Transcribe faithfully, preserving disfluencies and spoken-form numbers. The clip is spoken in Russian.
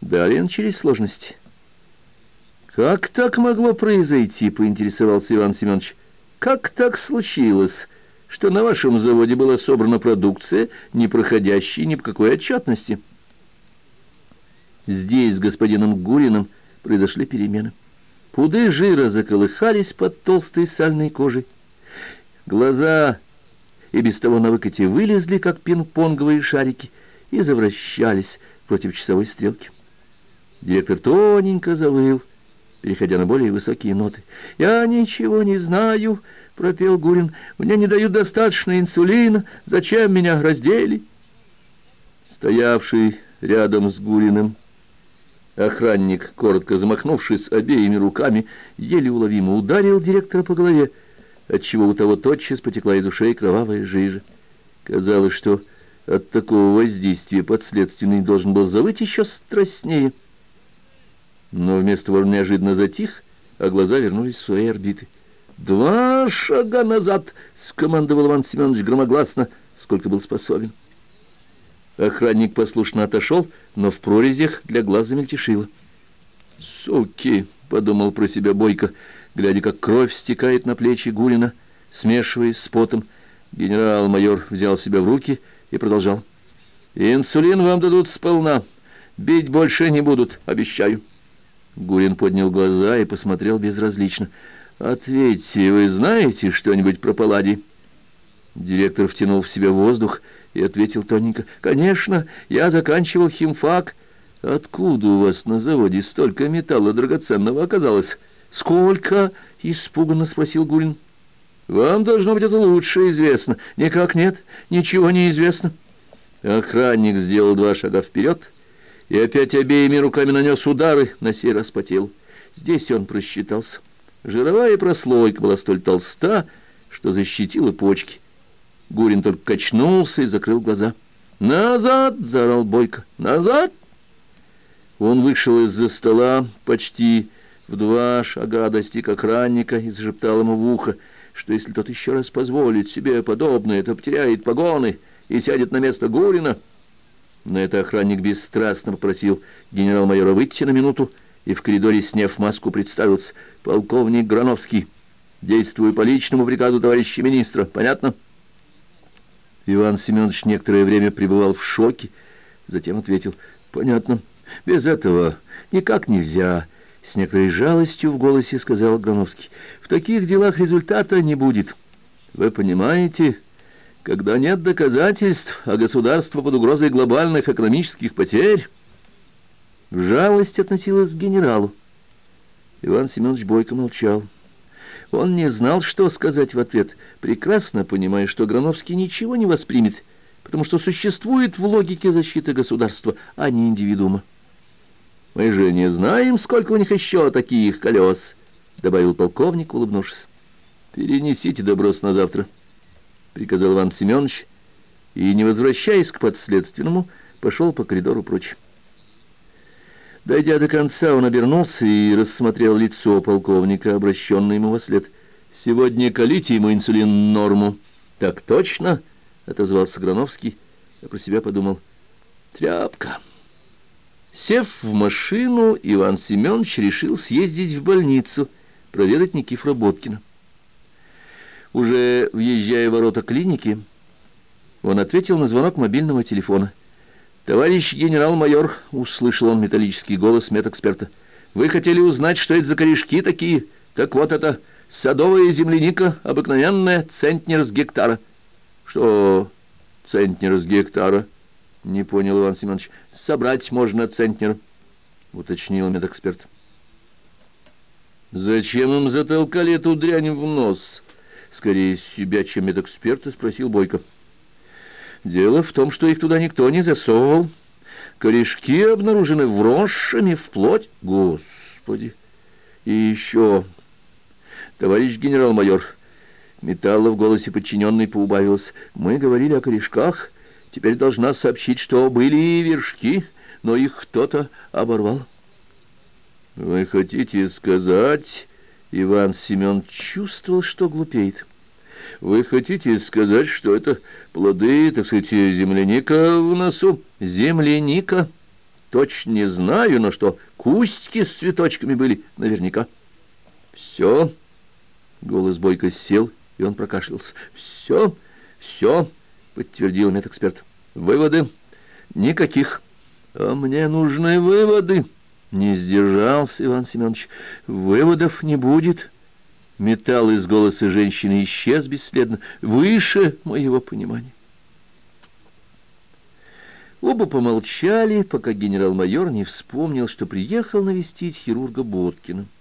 Далее начались сложности. «Как так могло произойти?» — поинтересовался Иван Семенович. «Как так случилось, что на вашем заводе была собрана продукция, не проходящая ни по какой отчетности?» Здесь с господином Гуриным произошли перемены. Пуды жира заколыхались под толстой сальной кожей. Глаза и без того на выкате вылезли, как пинг-понговые шарики, и завращались против часовой стрелки. Директор тоненько завыл, переходя на более высокие ноты. «Я ничего не знаю», — пропел Гурин. «Мне не дают достаточно инсулина. Зачем меня раздели?» Стоявший рядом с Гуриным охранник, коротко замахнувшись обеими руками, еле уловимо ударил директора по голове, отчего у того тотчас потекла из ушей кровавая жижа. Казалось, что от такого воздействия подследственный должен был завыть еще страстнее. Но вместо того неожиданно затих, а глаза вернулись в свои орбиты. «Два шага назад!» — скомандовал Иван Семенович громогласно, сколько был способен. Охранник послушно отошел, но в прорезях для глаз замельтешило. «Суки!» — подумал про себя Бойко, глядя, как кровь стекает на плечи Гурина, смешиваясь с потом. Генерал-майор взял себя в руки и продолжал. «Инсулин вам дадут сполна. Бить больше не будут, обещаю». Гурин поднял глаза и посмотрел безразлично. «Ответьте, вы знаете что-нибудь про Палладий?» Директор втянул в себя воздух и ответил тоненько. «Конечно, я заканчивал химфак». «Откуда у вас на заводе столько металла драгоценного оказалось?» «Сколько?» — испуганно спросил Гурин. «Вам, должно быть, это лучше известно». «Никак нет, ничего не известно». Охранник сделал два шага вперед и опять обеими руками нанес удары, на сей раз по телу. Здесь он просчитался. Жировая прослойка была столь толста, что защитила почки. Гурин только качнулся и закрыл глаза. «Назад!» — заорал Бойко. «Назад!» Он вышел из-за стола, почти в два шага достиг охранника и зашептал ему в ухо, что если тот еще раз позволит себе подобное, то потеряет погоны и сядет на место Гурина. На это охранник бесстрастно попросил генерал-майора выйти на минуту и в коридоре, сняв маску, представился. «Полковник Грановский. Действую по личному приказу товарища министра. Понятно?» Иван Семенович некоторое время пребывал в шоке, затем ответил: «Понятно. Без этого никак нельзя». С некоторой жалостью в голосе сказал Грановский: «В таких делах результата не будет. Вы понимаете, когда нет доказательств, а государство под угрозой глобальных экономических потерь...» Жалость относилась к генералу. Иван Семенович Бойко молчал. Он не знал, что сказать в ответ, прекрасно понимая, что Грановский ничего не воспримет, потому что существует в логике защиты государства, а не индивидуума. «Мы же не знаем, сколько у них еще таких колес», — добавил полковник, улыбнувшись. «Перенесите допрос на завтра», — приказал Иван Семенович, и, не возвращаясь к подследственному, пошел по коридору прочь. Дойдя до конца, он обернулся и рассмотрел лицо полковника, обращенное ему вослед. «Сегодня колите ему инсулин норму». «Так точно», — отозвался Грановский, а про себя подумал: «Тряпка». Сев в машину, Иван Семенович решил съездить в больницу, проведать Никифора Боткина. Уже въезжая в ворота клиники, он ответил на звонок мобильного телефона. «Товарищ генерал-майор», — услышал он металлический голос медэксперта, — «вы хотели узнать, что это за корешки такие? Так вот это садовая земляника, обыкновенная, центнер с гектара». «Что центнер с гектара?» — не понял Иван Семенович. «Собрать можно центнер», — уточнил медэксперт. «Зачем им затолкали эту дрянь в нос?» — скорее из себя, чем медэксперта, спросил Бойко. «Дело в том, что их туда никто не засовывал. Корешки обнаружены вросшими в плоть». «Господи! И еще, товарищ генерал-майор», металла в голосе подчиненной поубавилось, «мы говорили о корешках, теперь должна сообщить, что были и вершки, но их кто-то оборвал». «Вы хотите сказать...» Иван Семенович чувствовал, что глупеет. «Вы хотите сказать, что это плоды, так сказать, земляника в носу?» «Земляника», точно не знаю, но что кустики с цветочками были наверняка. Все. Голос Бойко сел, и он прокашлялся. Все, все, подтвердил медэксперт. Выводы? Никаких. А мне нужны выводы. Не сдержался Иван Семенович. Выводов не будет. Металл из голоса женщины исчез бесследно, выше моего понимания. Оба помолчали, пока генерал-майор не вспомнил, что приехал навестить хирурга Боткина.